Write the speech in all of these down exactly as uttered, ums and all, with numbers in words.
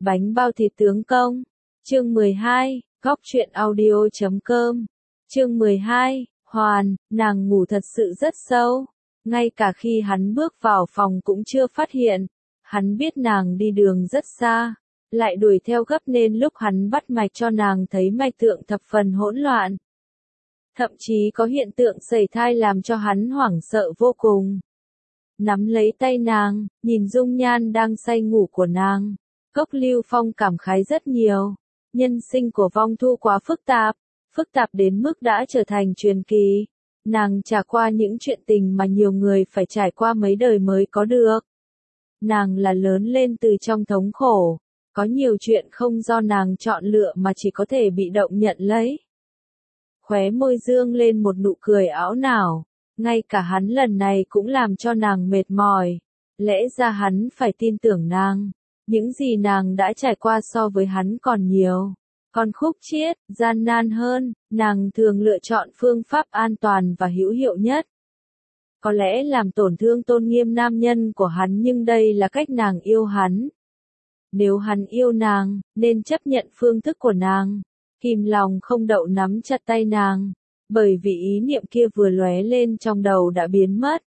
Bánh bao thịt tướng công. Chương mười hai, góc truyện audio chấm com. Chương mười hai, Hoàn, nàng ngủ thật sự rất sâu. Ngay cả khi hắn bước vào phòng cũng chưa phát hiện. Hắn biết nàng đi đường rất xa, lại đuổi theo gấp nên lúc hắn bắt mạch cho nàng thấy mạch tượng thập phần hỗn loạn. Thậm chí có hiện tượng sẩy thai làm cho hắn hoảng sợ vô cùng. Nắm lấy tay nàng, nhìn dung nhan đang say ngủ của nàng. Cốc Lưu Phong cảm khái rất nhiều. Nhân sinh của Vong Thu quá phức tạp, phức tạp đến mức đã trở thành truyền kỳ. Nàng trải qua những chuyện tình mà nhiều người phải trải qua mấy đời mới có được. Nàng là lớn lên từ trong thống khổ, có nhiều chuyện không do nàng chọn lựa mà chỉ có thể bị động nhận lấy. Khóe môi dương lên một nụ cười ảo não, ngay cả hắn lần này cũng làm cho nàng mệt mỏi. Lẽ ra hắn phải tin tưởng nàng, những gì nàng đã trải qua so với hắn còn nhiều, còn khúc chiết, gian nan hơn, nàng thường lựa chọn phương pháp an toàn và hữu hiệu nhất. Có lẽ làm tổn thương tôn nghiêm nam nhân của hắn nhưng đây là cách nàng yêu hắn. Nếu hắn yêu nàng, nên chấp nhận phương thức của nàng. Kìm lòng không đậu nắm chặt tay nàng, bởi vì ý niệm kia vừa lóe lên trong đầu đã biến mất.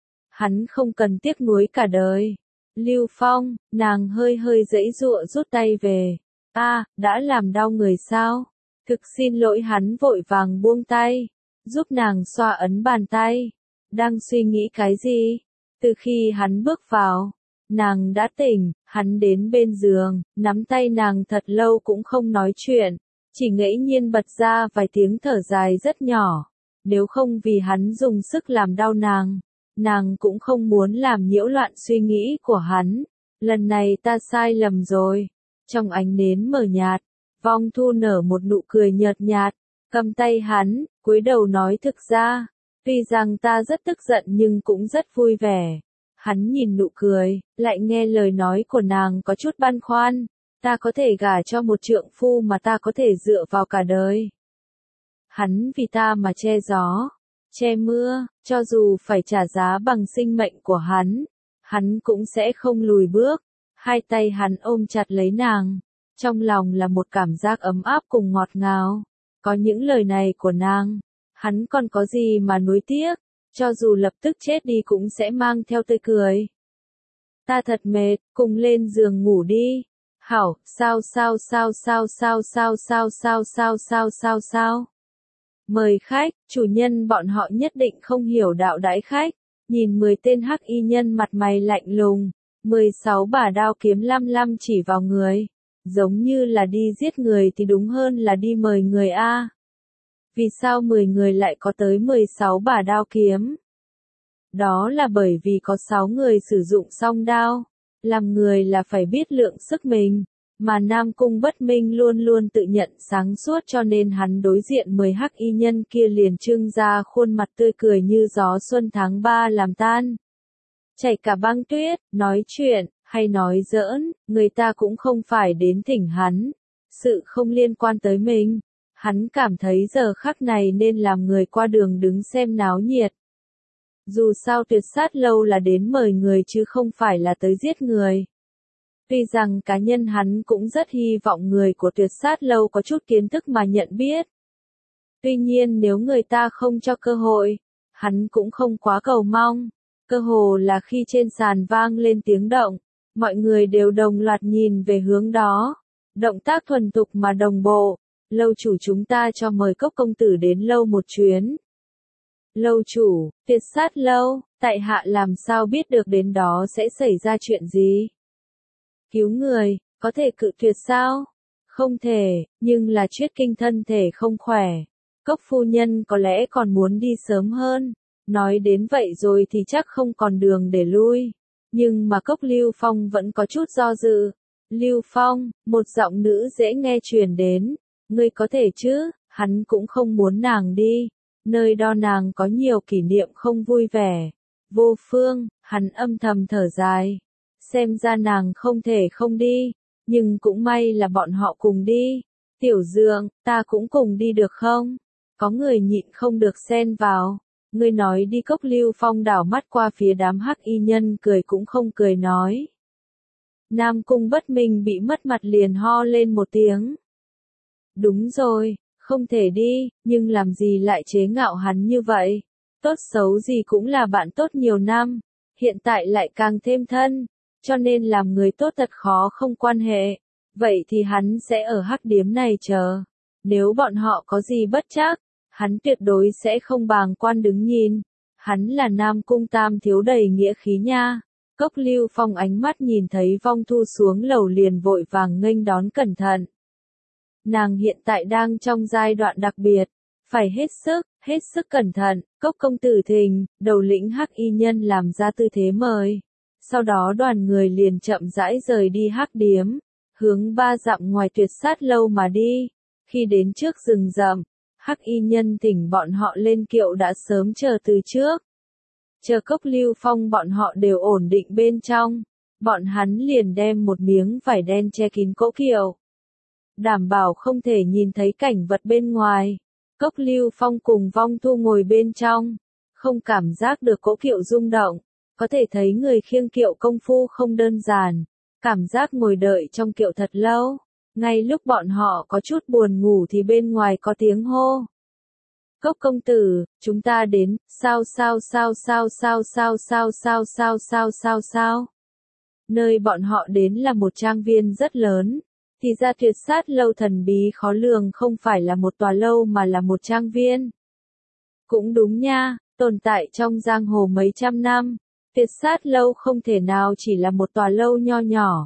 Hắn không cần tiếc nuối cả đời. Lưu Phong, nàng hơi hơi giãy giụa rút tay về. A, à, đã làm đau người sao? Thực xin lỗi, hắn vội vàng buông tay, giúp nàng xoa ấn bàn tay. Đang suy nghĩ cái gì? Từ khi hắn bước vào, nàng đã tỉnh, hắn đến bên giường, nắm tay nàng thật lâu cũng không nói chuyện, chỉ ngẫu nhiên bật ra vài tiếng thở dài rất nhỏ. Nếu không vì hắn dùng sức làm đau nàng, nàng cũng không muốn làm nhiễu loạn suy nghĩ của hắn. Lần này ta sai lầm rồi. Trong ánh nến mờ nhạt, Vong Thu nở một nụ cười nhợt nhạt, cầm tay hắn, cúi đầu nói thực ra, tuy rằng ta rất tức giận nhưng cũng rất vui vẻ. Hắn nhìn nụ cười, lại nghe lời nói của nàng có chút băn khoăn. Ta có thể gả cho một trượng phu mà ta có thể dựa vào cả đời. Hắn vì ta mà che gió, che mưa, cho dù phải trả giá bằng sinh mệnh của hắn, hắn cũng sẽ không lùi bước. Hai tay hắn ôm chặt lấy nàng, trong lòng là một cảm giác ấm áp cùng ngọt ngào. Có những lời này của nàng, hắn còn có gì mà nuối tiếc, cho dù lập tức chết đi cũng sẽ mang theo tươi cười. Ta thật mệt, cùng lên giường ngủ đi. Hảo, sao sao sao sao sao sao sao sao sao sao sao sao. Mời khách, chủ nhân bọn họ nhất định không hiểu đạo đãi khách. Nhìn mười tên hắc y nhân mặt mày lạnh lùng, mười sáu bả đao kiếm lăm lăm chỉ vào người, giống như là đi giết người thì đúng hơn là đi mời người a. Vì sao mười người lại có tới mười sáu bả đao kiếm? Đó là bởi vì có sáu người sử dụng song đao. Làm người là phải biết lượng sức mình, mà Nam Cung Bất Minh luôn luôn tự nhận sáng suốt cho nên hắn đối diện mười hắc y nhân kia liền trưng ra khuôn mặt tươi cười như gió xuân tháng ba làm tan chảy cả băng tuyết. Nói chuyện, hay nói giỡn, người ta cũng không phải đến thỉnh hắn, sự không liên quan tới mình. Hắn cảm thấy giờ khắc này nên làm người qua đường đứng xem náo nhiệt. Dù sao Tuyệt Sát Lâu là đến mời người chứ không phải là tới giết người. Tuy rằng cá nhân hắn cũng rất hy vọng người của Tuyệt Sát Lâu có chút kiến thức mà nhận biết. Tuy nhiên nếu người ta không cho cơ hội, hắn cũng không quá cầu mong. Cơ hồ là khi trên sàn vang lên tiếng động, mọi người đều đồng loạt nhìn về hướng đó. Động tác thuần thục mà đồng bộ. Lâu chủ, chúng ta cho mời Cốc công tử đến lâu một chuyến. Lâu chủ, Tuyệt Sát Lâu, tại hạ làm sao biết được đến đó sẽ xảy ra chuyện gì? Cứu người, có thể cự tuyệt sao? Không thể, nhưng là Triết Kinh thân thể không khỏe. Cốc phu nhân có lẽ còn muốn đi sớm hơn. Nói đến vậy rồi thì chắc không còn đường để lui. Nhưng mà Cốc Lưu Phong vẫn có chút do dự. Lưu Phong, một giọng nữ dễ nghe truyền đến. Ngươi có thể chứ? Hắn cũng không muốn nàng đi. Nơi đó nàng có nhiều kỷ niệm không vui vẻ. Vô Phương, hắn âm thầm thở dài. Xem ra nàng không thể không đi. Nhưng cũng may là bọn họ cùng đi. Tiểu Dượng, ta cũng cùng đi được không? Có người nhịn không được xen vào. Ngươi nói đi. Cốc Lưu Phong đảo mắt qua phía đám hắc y nhân cười cũng không cười nói. Nam Cung Bất Minh bị mất mặt liền ho lên một tiếng. Đúng rồi, không thể đi, nhưng làm gì lại chế ngạo hắn như vậy? Tốt xấu gì cũng là bạn tốt nhiều năm, hiện tại lại càng thêm thân, cho nên làm người tốt thật khó không quan hệ. Vậy thì hắn sẽ ở hắc điếm này chờ. Nếu bọn họ có gì bất trắc, hắn tuyệt đối sẽ không bàng quan đứng nhìn. Hắn là Nam Cung Tam thiếu đầy nghĩa khí nha. Cốc Lưu Phong ánh mắt nhìn thấy Vong Thu xuống lầu liền vội vàng nghênh đón cẩn thận. Nàng hiện tại đang trong giai đoạn đặc biệt, phải hết sức, hết sức cẩn thận. Cốc công tử thình, đầu lĩnh hắc y nhân làm ra tư thế mời. Sau đó đoàn người liền chậm rãi rời đi hắc điếm, hướng ba dặm ngoài Tuyệt Sát lâu mà đi. Khi đến trước rừng rậm, hắc y nhân thỉnh bọn họ lên kiệu đã sớm chờ từ trước. Chờ Cốc Lưu Phong bọn họ đều ổn định bên trong, bọn hắn liền đem một miếng vải đen che kín cỗ kiệu, đảm bảo không thể nhìn thấy cảnh vật bên ngoài. Cốc Lưu Phong cùng Vong Thu ngồi bên trong, không cảm giác được cỗ kiệu rung động, có thể thấy người khiêng kiệu công phu không đơn giản, cảm giác ngồi đợi trong kiệu thật lâu. Ngay lúc bọn họ có chút buồn ngủ thì bên ngoài có tiếng hô. Cốc công tử, chúng ta đến, sao sao sao sao sao sao sao sao sao sao sao sao. Nơi bọn họ đến là một trang viên rất lớn, thì ra Tuyệt Sát lâu thần bí khó lường không phải là một tòa lâu mà là một trang viên. Cũng đúng nha, tồn tại trong giang hồ mấy trăm năm, Tuyệt Sát lâu không thể nào chỉ là một tòa lâu nho nhỏ.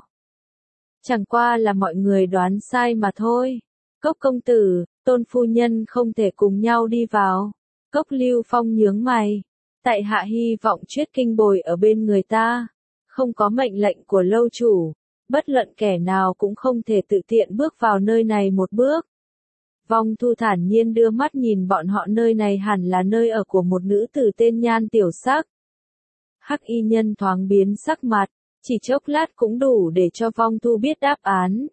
Chẳng qua là mọi người đoán sai mà thôi. Cốc công tử, Tôn phu nhân không thể cùng nhau đi vào. Cốc Lưu Phong nhướng mày. Tại hạ hy vọng Chuyết Kinh bồi ở bên người ta. Không có mệnh lệnh của lâu chủ, bất luận kẻ nào cũng không thể tự tiện bước vào nơi này một bước. Vong Thu thản nhiên đưa mắt nhìn bọn họ, nơi này hẳn là nơi ở của một nữ tử tên Nhan Tiểu Sắc. Hắc y nhân thoáng biến sắc mặt, chỉ chốc lát cũng đủ để cho Vong Thu biết đáp án.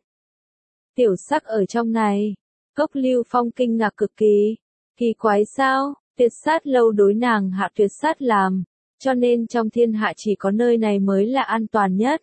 Tiểu Sắc ở trong này. Cốc Lưu Phong kinh ngạc cực kỳ. Kỳ quái sao, Tuyệt Sát lâu đối nàng hạ tuyệt sát làm, cho nên trong thiên hạ chỉ có nơi này mới là an toàn nhất.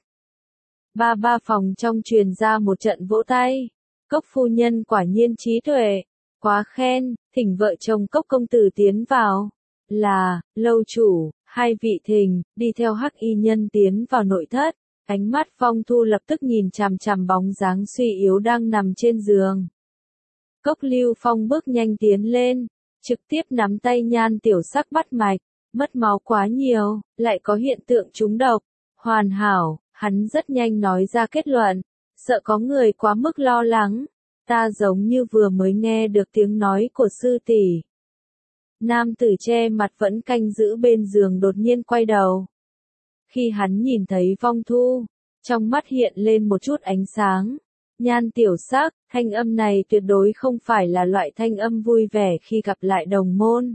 Ba ba phòng trong truyền ra một trận vỗ tay. Cốc phu nhân quả nhiên trí tuệ, quá khen, thỉnh vợ chồng Cốc công tử tiến vào. Là, lâu chủ, hai vị thỉnh, đi theo hắc y nhân tiến vào nội thất. Ánh mắt Vong Thu lập tức nhìn chằm chằm bóng dáng suy yếu đang nằm trên giường. Cốc Lưu Phong bước nhanh tiến lên, trực tiếp nắm tay Nhan Tiểu Sắc bắt mạch, mất máu quá nhiều, lại có hiện tượng trúng độc. Hoàn hảo, hắn rất nhanh nói ra kết luận, sợ có người quá mức lo lắng. Ta giống như vừa mới nghe được tiếng nói của sư tỷ. Nam tử che mặt vẫn canh giữ bên giường đột nhiên quay đầu. Khi hắn nhìn thấy Vong Thu, trong mắt hiện lên một chút ánh sáng. Nhan Tiểu Sắc, thanh âm này tuyệt đối không phải là loại thanh âm vui vẻ khi gặp lại đồng môn.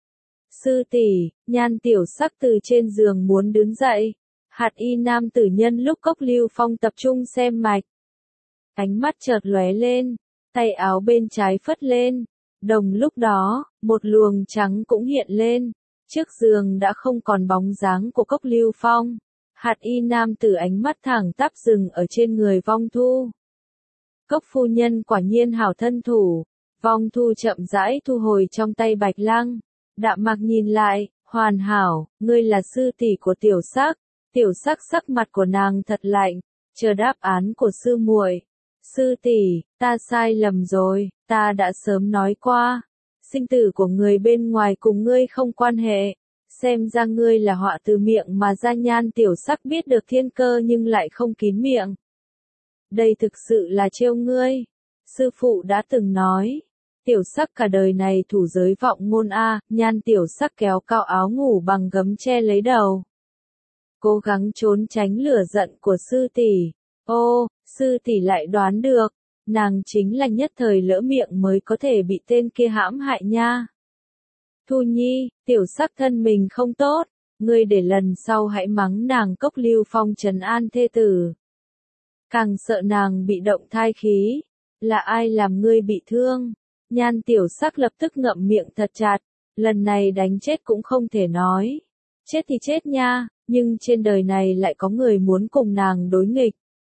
Sư tỷ, Nhan Tiểu Sắc từ trên giường muốn đứng dậy. Hạt y nam tử nhân lúc Cốc Lưu Phong tập trung xem mạch. Ánh mắt chợt lóe lên, tay áo bên trái phất lên. Đồng lúc đó, một luồng trắng cũng hiện lên. Trước giường đã không còn bóng dáng của Cốc Lưu Phong. Hạt y nam tử ánh mắt thẳng tắp dừng ở trên người Vong Thu. Cốc phu nhân quả nhiên hảo thân thủ. Vong Thu chậm rãi thu hồi trong tay bạch lăng. Đạm mạc nhìn lại, hoàn hảo, ngươi là sư tỷ của Tiểu Sắc. Tiểu Sắc sắc mặt của nàng thật lạnh, chờ đáp án của sư muội. Sư tỷ, ta sai lầm rồi, ta đã sớm nói qua. Sinh tử của người bên ngoài cùng ngươi không quan hệ. Xem ra ngươi là họa từ miệng mà ra. Nhan Tiểu Sắc biết được thiên cơ nhưng lại không kín miệng. Đây thực sự là trêu ngươi. Sư phụ đã từng nói. Tiểu Sắc cả đời này thủ giới vọng ngôn a. Nhan Tiểu Sắc kéo cao áo ngủ bằng gấm che lấy đầu. Cố gắng trốn tránh lửa giận của sư tỷ. Ô, sư tỷ lại đoán được. Nàng chính là nhất thời lỡ miệng mới có thể bị tên kia hãm hại nha. Thu Nhi, Tiểu Sắc thân mình không tốt. Ngươi để lần sau hãy mắng nàng. Cốc Lưu Phong trấn an thê tử. Càng sợ nàng bị động thai khí. Là ai làm ngươi bị thương? Nhan Tiểu Sắc lập tức ngậm miệng thật chặt. Lần này đánh chết cũng không thể nói. Chết thì chết nha, nhưng trên đời này lại có người muốn cùng nàng đối nghịch.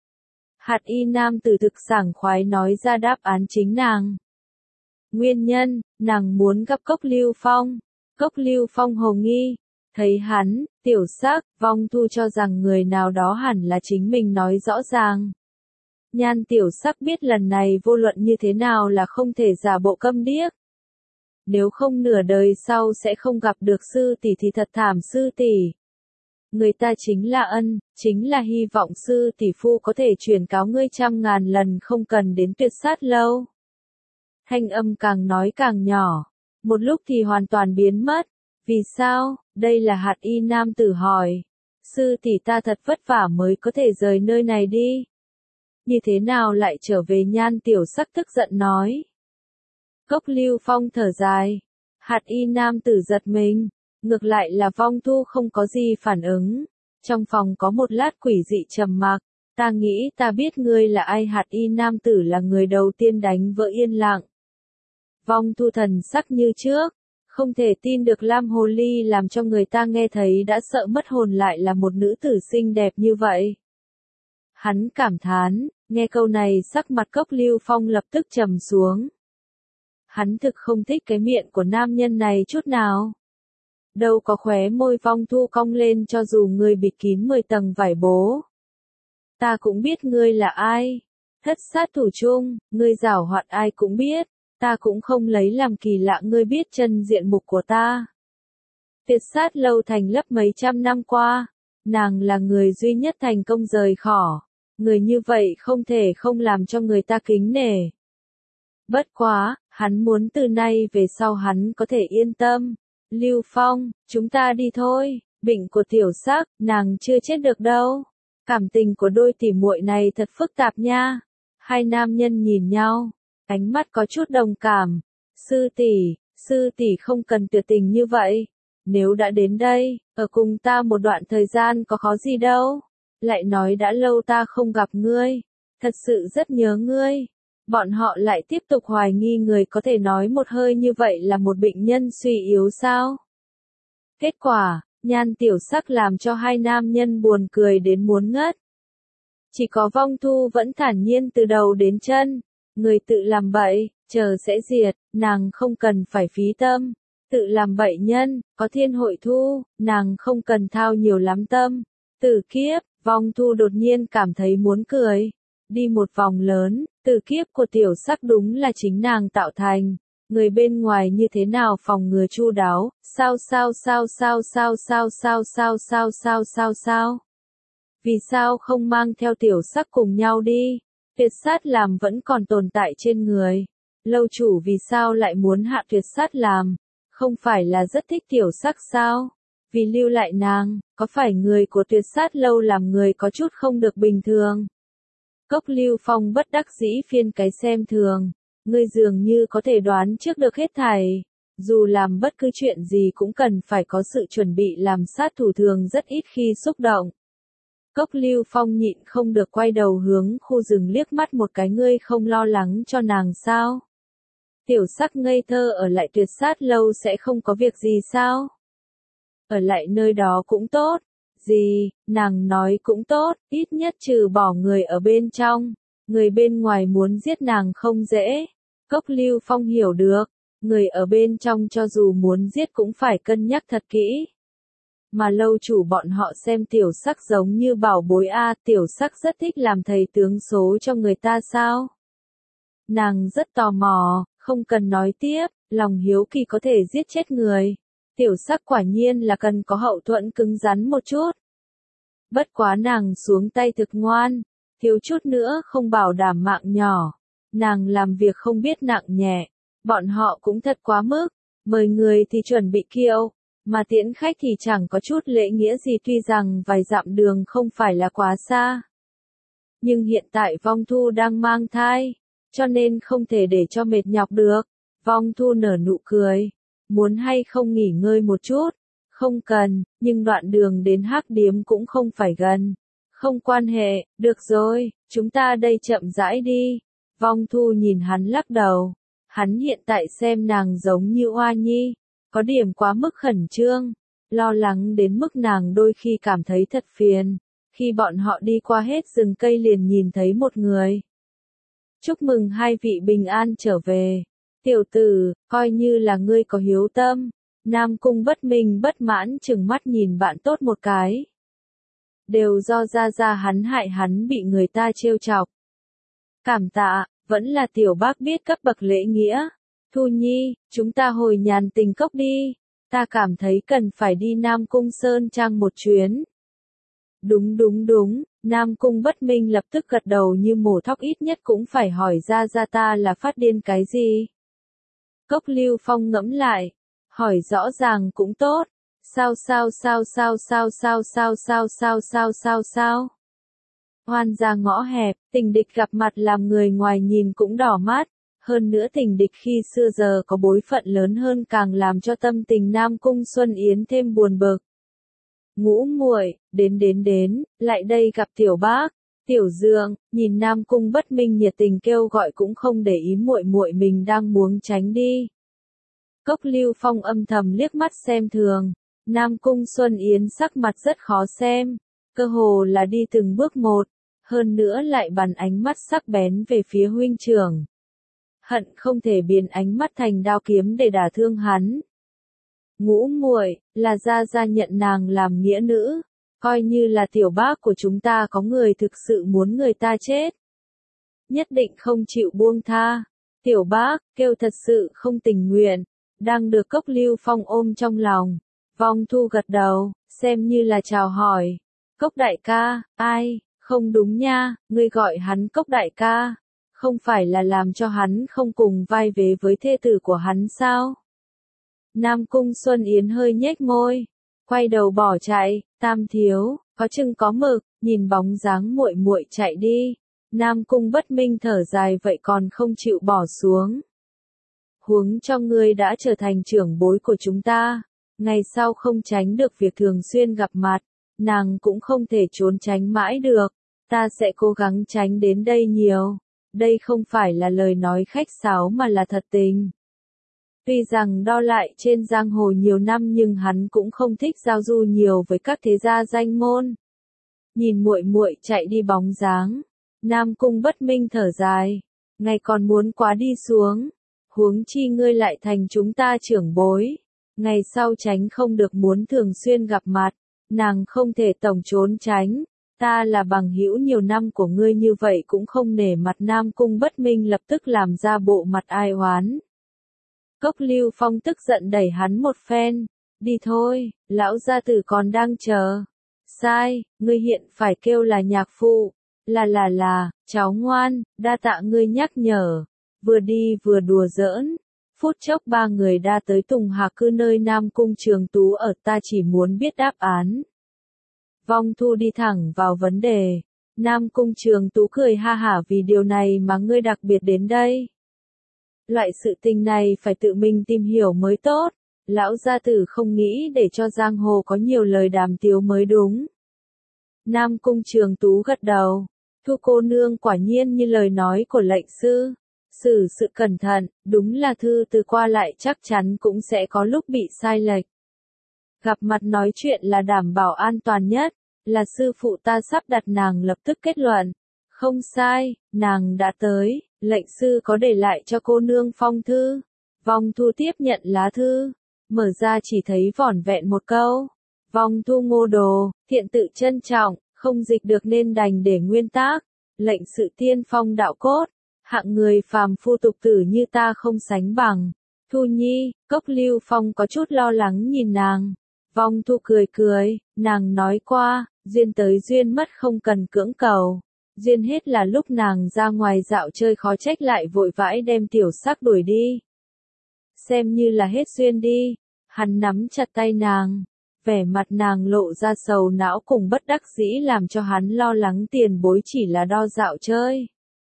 Hạt y nam tử thực sảng khoái nói ra đáp án chính nàng. Nguyên nhân, nàng muốn gặp Cốc Lưu Phong. Cốc Lưu Phong hồ nghi, thấy hắn, tiểu sắc, Vong Thu cho rằng người nào đó hẳn là chính mình nói rõ ràng. Nhan tiểu sắc biết lần này vô luận như thế nào là không thể giả bộ câm điếc. Nếu không nửa đời sau sẽ không gặp được sư tỷ thì thật thảm sư tỷ. Người ta chính là ân, chính là hy vọng sư tỷ phu có thể truyền cáo ngươi trăm ngàn lần không cần đến tuyệt sát lâu. Thanh âm càng nói càng nhỏ, một lúc thì hoàn toàn biến mất. Vì sao? Đây là hạt y nam tử hỏi. Sư tỷ ta thật vất vả mới có thể rời nơi này đi. Như thế nào lại trở về nhan tiểu sắc tức giận nói. Cốc Lưu Phong thở dài. Hạt y nam tử giật mình. Ngược lại là Vong Thu không có gì phản ứng. Trong phòng có một lát quỷ dị trầm mặc. Ta nghĩ ta biết ngươi là ai. Hạt y nam tử là người đầu tiên đánh vỡ yên lặng. Vong Thu thần sắc như trước. Không thể tin được Lam Hồ Ly làm cho người ta nghe thấy đã sợ mất hồn lại là một nữ tử xinh đẹp như vậy. Hắn cảm thán, nghe câu này sắc mặt Cốc Lưu Phong lập tức trầm xuống. Hắn thực không thích cái miệng của nam nhân này chút nào. Đâu có khóe môi Vong Thu cong lên cho dù ngươi bịt kín mười tầng vải bố. Ta cũng biết ngươi là ai. Thất sát thủ chung, ngươi giảo hoạt ai cũng biết. Ta cũng không lấy làm kỳ lạ ngươi biết chân diện mục của ta. Tuyệt sát lâu thành lấp mấy trăm năm qua. Nàng là người duy nhất thành công rời khỏi. Người như vậy không thể không làm cho người ta kính nể. Bất quá, hắn muốn từ nay về sau hắn có thể yên tâm. Lưu Phong, chúng ta đi thôi. Bệnh của tiểu sắc, nàng chưa chết được đâu. Cảm tình của đôi tỉ muội này thật phức tạp nha. Hai nam nhân nhìn nhau, ánh mắt có chút đồng cảm. Sư tỷ, sư tỷ không cần tuyệt tình như vậy. Nếu đã đến đây, ở cùng ta một đoạn thời gian có khó gì đâu. Lại nói đã lâu ta không gặp ngươi. Thật sự rất nhớ ngươi. Bọn họ lại tiếp tục hoài nghi người có thể nói một hơi như vậy là một bệnh nhân suy yếu sao. Kết quả, nhan tiểu sắc làm cho hai nam nhân buồn cười đến muốn ngất. Chỉ có Vong Thu vẫn thản nhiên từ đầu đến chân. Người tự làm bậy, chờ sẽ diệt, nàng không cần phải phí tâm. Tự làm bậy nhân, có thiên hội thu, nàng không cần thao nhiều lắm tâm. Tử kiếp, Vong Thu đột nhiên cảm thấy muốn cười. Đi một vòng lớn, tử kiếp của tiểu sắc đúng là chính nàng tạo thành. Người bên ngoài như thế nào phòng ngừa chu đáo, sao sao sao sao sao sao sao sao sao sao sao sao. Vì sao không mang theo tiểu sắc cùng nhau đi? Tuyệt sát làm vẫn còn tồn tại trên người. Lâu chủ vì sao lại muốn hạ tuyệt sát làm? Không phải là rất thích tiểu sắc sao? Vì lưu lại nàng, có phải người của tuyệt sát lâu làm người có chút không được bình thường? Cốc Lưu Phong bất đắc dĩ phiên cái xem thường. Ngươi dường như có thể đoán trước được hết thảy. Dù làm bất cứ chuyện gì cũng cần phải có sự chuẩn bị làm sát thủ thường rất ít khi xúc động. Cốc Lưu Phong nhịn không được quay đầu hướng khu rừng liếc mắt một cái ngươi không lo lắng cho nàng sao? Tiểu sắc ngây thơ ở lại tuyệt sát lâu sẽ không có việc gì sao? Ở lại nơi đó cũng tốt. Gì, nàng nói cũng tốt, ít nhất trừ bỏ người ở bên trong. Người bên ngoài muốn giết nàng không dễ. Cốc Lưu Phong hiểu được, người ở bên trong cho dù muốn giết cũng phải cân nhắc thật kỹ. Mà lâu chủ bọn họ xem tiểu sắc giống như bảo bối a, tiểu sắc rất thích làm thầy tướng số cho người ta sao? Nàng rất tò mò, không cần nói tiếp, lòng hiếu kỳ có thể giết chết người. Tiểu sắc quả nhiên là cần có hậu thuẫn cứng rắn một chút. Bất quá nàng xuống tay thực ngoan, thiếu chút nữa không bảo đảm mạng nhỏ. Nàng làm việc không biết nặng nhẹ, bọn họ cũng thật quá mức, mời người thì chuẩn bị kiệu, mà tiễn khách thì chẳng có chút lễ nghĩa gì tuy rằng vài dặm đường không phải là quá xa. Nhưng hiện tại Vong Thu đang mang thai, cho nên không thể để cho mệt nhọc được. Vong Thu nở nụ cười, muốn hay không nghỉ ngơi một chút, không cần, nhưng đoạn đường đến Hắc Điếm cũng không phải gần. Không quan hệ, được rồi, chúng ta đây chậm rãi đi. Vong Thu nhìn hắn lắc đầu. Hắn hiện tại xem nàng giống như oa nhi, có điểm quá mức khẩn trương, lo lắng đến mức nàng đôi khi cảm thấy thật phiền. Khi bọn họ đi qua hết rừng cây liền nhìn thấy một người. Chúc mừng hai vị bình an trở về. Tiểu tử, coi như là ngươi có hiếu tâm. Nam Cung Bất Minh bất mãn chừng mắt nhìn bạn tốt một cái. Đều do Gia Gia hắn hại hắn bị người ta trêu chọc. Cảm tạ, vẫn là tiểu bác biết cấp bậc lễ nghĩa. Thu Nhi, chúng ta hồi nhàn tình cốc đi. Ta cảm thấy cần phải đi Nam Cung Sơn Trang một chuyến. Đúng đúng đúng, Nam Cung Bất Minh lập tức gật đầu như mổ thóc, ít nhất cũng phải hỏi Gia Gia ta là phát điên cái gì. Cốc Lưu Phong ngẫm lại, hỏi rõ ràng cũng tốt. Sao sao sao sao sao sao sao sao sao sao sao sao. Hoan ra ngõ hẹp, tình địch gặp mặt làm người ngoài nhìn cũng đỏ mắt. Hơn nữa tình địch khi xưa giờ có bối phận lớn hơn càng làm cho tâm tình Nam Cung Xuân Yến thêm buồn bực. Ngũ muội, đến đến đến, lại đây gặp tiểu bác. Tiểu Dương, nhìn Nam Cung Bất Minh nhiệt tình kêu gọi cũng không để ý muội muội mình đang muốn tránh đi. Cốc Lưu Phong âm thầm liếc mắt xem thường. Nam Cung Xuân Yến sắc mặt rất khó xem, cơ hồ là đi từng bước một, hơn nữa lại bắn ánh mắt sắc bén về phía huynh trưởng. Hận không thể biến ánh mắt thành đao kiếm để đả thương hắn. Ngũ muội, là Gia Gia nhận nàng làm nghĩa nữ, coi như là tiểu bác của chúng ta có người thực sự muốn người ta chết. Nhất định không chịu buông tha. Tiểu bác, kêu thật sự không tình nguyện, đang được Cốc Lưu Phong ôm trong lòng. Vong Thu gật đầu, xem như là chào hỏi. Cốc đại ca, ai, không đúng nha, ngươi gọi hắn Cốc đại ca, không phải là làm cho hắn không cùng vai vế với thê tử của hắn sao? Nam Cung Xuân Yến hơi nhếch môi, quay đầu bỏ chạy. Tam thiếu, có chừng có mực, nhìn bóng dáng muội muội chạy đi. Nam Cung Bất Minh thở dài vậy còn không chịu bỏ xuống. Huống cho ngươi đã trở thành trưởng bối của chúng ta, ngày sau không tránh được việc thường xuyên gặp mặt, nàng cũng không thể trốn tránh mãi được, ta sẽ cố gắng tránh đến đây nhiều. Đây không phải là lời nói khách sáo mà là thật tình. Tuy rằng đo lại trên giang hồ nhiều năm nhưng hắn cũng không thích giao du nhiều với các thế gia danh môn. Nhìn muội muội chạy đi bóng dáng, Nam Cung Bất Minh thở dài, ngày còn muốn quá đi xuống, huống chi ngươi lại thành chúng ta trưởng bối, ngày sau tránh không được muốn thường xuyên gặp mặt, nàng không thể tổng trốn tránh, ta là bằng hữu nhiều năm của ngươi như vậy cũng không nể mặt. Nam Cung Bất Minh lập tức làm ra bộ mặt ai oán. Cốc Lưu Phong tức giận đẩy hắn một phen, đi thôi, lão gia tử còn đang chờ. Sai, ngươi hiện phải kêu là nhạc phụ, là là là, cháu ngoan, đa tạ ngươi nhắc nhở. Vừa đi vừa đùa giỡn, phút chốc ba người đã tới Tùng Hà Cư nơi Nam Cung Trường Tú ở. Ta chỉ muốn biết đáp án. Vong Thu đi thẳng vào vấn đề. Nam Cung Trường Tú cười ha hả, vì điều này mà ngươi đặc biệt đến đây. Loại sự tình này phải tự mình tìm hiểu mới tốt. Lão gia tử không nghĩ để cho giang hồ có nhiều lời đàm tiếu mới đúng. Nam Cung Trường Tú gật đầu. Thu cô nương quả nhiên như lời nói của lệnh sư. Xử sự cẩn thận, đúng là thư từ qua lại chắc chắn cũng sẽ có lúc bị sai lệch. Gặp mặt nói chuyện là đảm bảo an toàn nhất, là sư phụ ta sắp đặt. Nàng lập tức kết luận. Không sai, nàng đã tới, lệnh sư có để lại cho cô nương phong thư. Vong Thu tiếp nhận lá thư, mở ra chỉ thấy vỏn vẹn một câu. Vong Thu ngô đồ, thiện tự trân trọng, không dịch được nên đành để nguyên tác. Lệnh sự tiên phong đạo cốt, hạng người phàm phu tục tử như ta không sánh bằng. Thu Nhi, Cốc Lưu Phong có chút lo lắng nhìn nàng. Vong Thu cười cười, nàng nói qua, duyên tới duyên mất không cần cưỡng cầu. Duyên hết là lúc nàng ra ngoài dạo chơi khó trách lại vội vãi đem tiểu sắc đuổi đi. Xem như là hết duyên đi. Hắn nắm chặt tay nàng, vẻ mặt nàng lộ ra sầu não cùng bất đắc dĩ làm cho hắn lo lắng tiền bối chỉ là đo dạo chơi.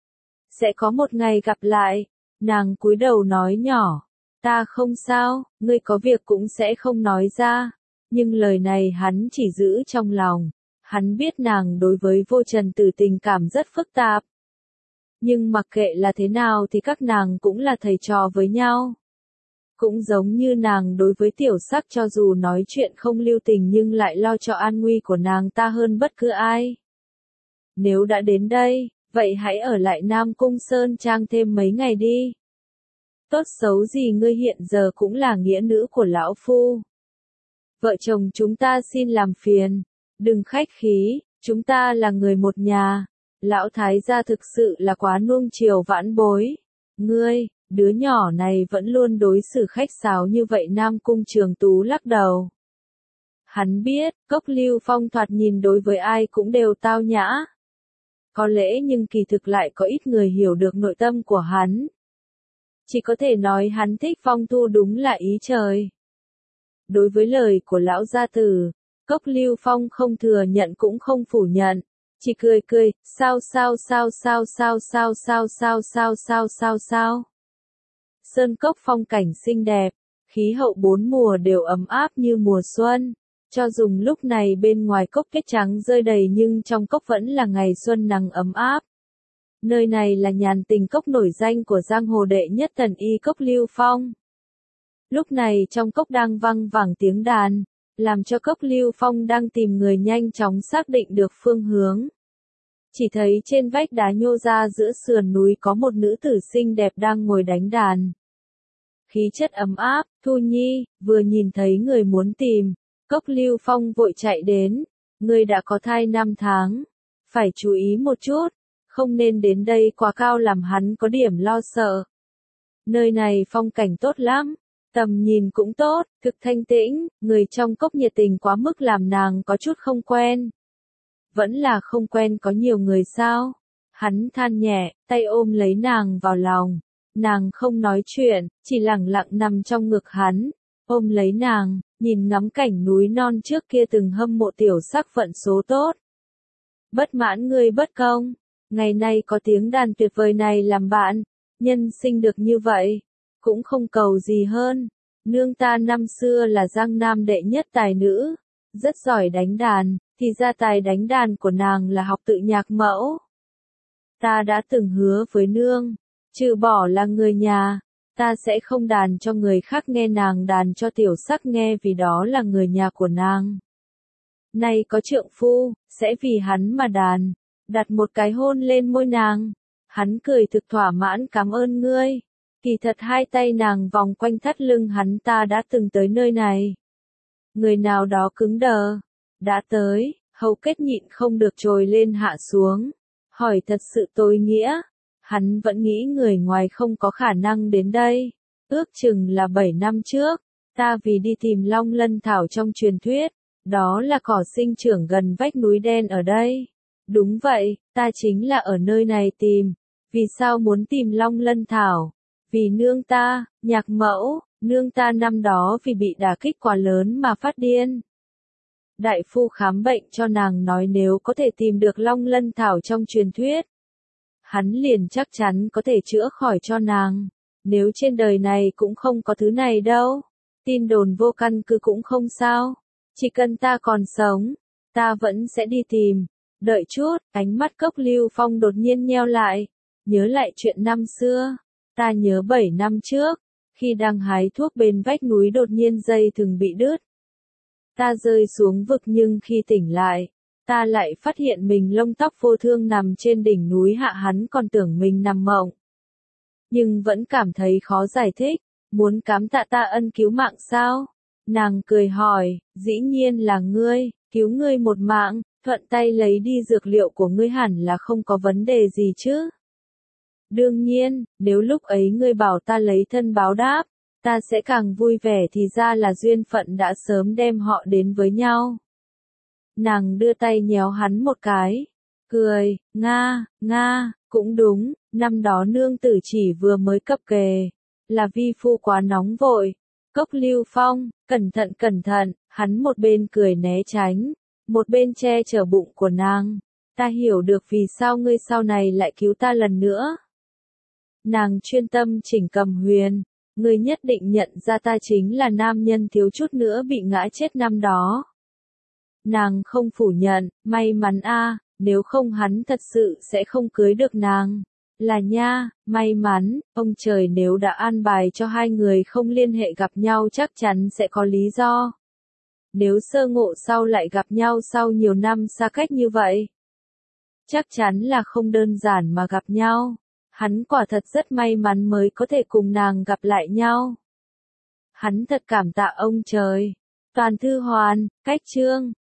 Sẽ có một ngày gặp lại. Nàng cúi đầu nói nhỏ, ta không sao, ngươi có việc cũng sẽ không nói ra. Nhưng lời này hắn chỉ giữ trong lòng. Hắn biết nàng đối với Vô Trần Tử tình cảm rất phức tạp. Nhưng mặc kệ là thế nào thì các nàng cũng là thầy trò với nhau. Cũng giống như nàng đối với tiểu sắc cho dù nói chuyện không lưu tình nhưng lại lo cho an nguy của nàng ta hơn bất cứ ai. Nếu đã đến đây, vậy hãy ở lại Nam Cung Sơn Trang thêm mấy ngày đi. Tốt xấu gì ngươi hiện giờ cũng là nghĩa nữ của lão phu. Vợ chồng chúng ta xin làm phiền, đừng khách khí, chúng ta là người một nhà. Lão thái gia thực sự là quá nuông chiều vãn bối. Ngươi, đứa nhỏ này vẫn luôn đối xử khách sáo như vậy. Nam Cung Trường Tú lắc đầu. Hắn biết, Cốc Lưu Phong thoạt nhìn đối với ai cũng đều tao nhã. Có lẽ nhưng kỳ thực lại có ít người hiểu được nội tâm của hắn. Chỉ có thể nói hắn thích Phong Thu đúng là ý trời. Đối với lời của lão gia tử, Cốc Lưu Phong không thừa nhận cũng không phủ nhận, chỉ cười cười, sao sao sao sao sao sao sao sao sao sao sao sao. Sơn cốc phong cảnh xinh đẹp, khí hậu bốn mùa đều ấm áp như mùa xuân. Cho dùng lúc này bên ngoài cốc tuyết trắng rơi đầy nhưng trong cốc vẫn là ngày xuân nắng ấm áp. Nơi này là nhàn tình cốc nổi danh của giang hồ đệ nhất thần y Cốc Lưu Phong. Lúc này trong cốc đang vang vẳng tiếng đàn, làm cho Cốc Lưu Phong đang tìm người nhanh chóng xác định được phương hướng. Chỉ thấy trên vách đá nhô ra giữa sườn núi có một nữ tử xinh đẹp đang ngồi đánh đàn. Khí chất ấm áp, Thu Nhi, vừa nhìn thấy người muốn tìm, Cốc Lưu Phong vội chạy đến, người đã có thai năm tháng, phải chú ý một chút, không nên đến đây quá cao làm hắn có điểm lo sợ. Nơi này phong cảnh tốt lắm, tầm nhìn cũng tốt, thực thanh tĩnh, người trong cốc nhiệt tình quá mức làm nàng có chút không quen. Vẫn là không quen có nhiều người sao? Hắn than nhẹ, tay ôm lấy nàng vào lòng. Nàng không nói chuyện, chỉ lặng lặng nằm trong ngực hắn, ôm lấy nàng, nhìn ngắm cảnh núi non trước kia từng hâm mộ tiểu sắc phận số tốt. Bất mãn ngươi bất công, ngày nay có tiếng đàn tuyệt vời này làm bạn, nhân sinh được như vậy, cũng không cầu gì hơn. Nương ta năm xưa là Giang Nam đệ nhất tài nữ, rất giỏi đánh đàn, thì ra tài đánh đàn của nàng là học tự nhạc mẫu. Ta đã từng hứa với nương, trừ bỏ là người nhà, ta sẽ không đàn cho người khác nghe, nàng đàn cho tiểu sắc nghe vì đó là người nhà của nàng. Nay có trượng phu, sẽ vì hắn mà đàn, đặt một cái hôn lên môi nàng. Hắn cười thực thỏa mãn, cảm ơn ngươi. Kỳ thật hai tay nàng vòng quanh thắt lưng hắn, ta đã từng tới nơi này. Người nào đó cứng đờ, đã tới, hầu kết nhịn không được trồi lên hạ xuống, hỏi thật sự tối nghĩa. Hắn vẫn nghĩ người ngoài không có khả năng đến đây. Ước chừng là bảy năm trước, ta vì đi tìm Long Lân Thảo trong truyền thuyết, đó là cỏ sinh trưởng gần vách núi đen ở đây. Đúng vậy, ta chính là ở nơi này tìm. Vì sao muốn tìm Long Lân Thảo? Vì nương ta, nhạc mẫu, nương ta năm đó vì bị đả kích quá lớn mà phát điên. Đại phu khám bệnh cho nàng nói nếu có thể tìm được Long Lân Thảo trong truyền thuyết, hắn liền chắc chắn có thể chữa khỏi cho nàng. Nếu trên đời này cũng không có thứ này đâu, tin đồn vô căn cứ cũng không sao. Chỉ cần ta còn sống, ta vẫn sẽ đi tìm. Đợi chút, ánh mắt Cốc Lưu Phong đột nhiên nheo lại, nhớ lại chuyện năm xưa. Ta nhớ bảy năm trước, khi đang hái thuốc bên vách núi đột nhiên dây thừng bị đứt. Ta rơi xuống vực nhưng khi tỉnh lại, ta lại phát hiện mình lông tóc vô thương nằm trên đỉnh núi hạ, hắn còn tưởng mình nằm mộng. Nhưng vẫn cảm thấy khó giải thích, muốn cám tạ ta ân cứu mạng sao? Nàng cười hỏi, dĩ nhiên là ngươi, cứu ngươi một mạng, thuận tay lấy đi dược liệu của ngươi hẳn là không có vấn đề gì chứ? Đương nhiên, nếu lúc ấy ngươi bảo ta lấy thân báo đáp, ta sẽ càng vui vẻ, thì ra là duyên phận đã sớm đem họ đến với nhau. Nàng đưa tay nhéo hắn một cái, cười, nga, nga, cũng đúng, năm đó nương tử chỉ vừa mới cập kề, là vi phu quá nóng vội. Cốc Lưu Phong, cẩn thận cẩn thận, hắn một bên cười né tránh, một bên che chở bụng của nàng. Ta hiểu được vì sao ngươi sau này lại cứu ta lần nữa. Nàng chuyên tâm chỉnh cầm huyền, ngươi nhất định nhận ra ta chính là nam nhân thiếu chút nữa bị ngã chết năm đó. Nàng không phủ nhận, may mắn a, nếu không hắn thật sự sẽ không cưới được nàng. Là nha, may mắn, ông trời nếu đã an bài cho hai người không liên hệ gặp nhau chắc chắn sẽ có lý do. Nếu sơ ngộ sau lại gặp nhau sau nhiều năm xa cách như vậy, chắc chắn là không đơn giản mà gặp nhau. Hắn quả thật rất may mắn mới có thể cùng nàng gặp lại nhau. Hắn thật cảm tạ ông trời. Toàn thư hoàn, cách chương.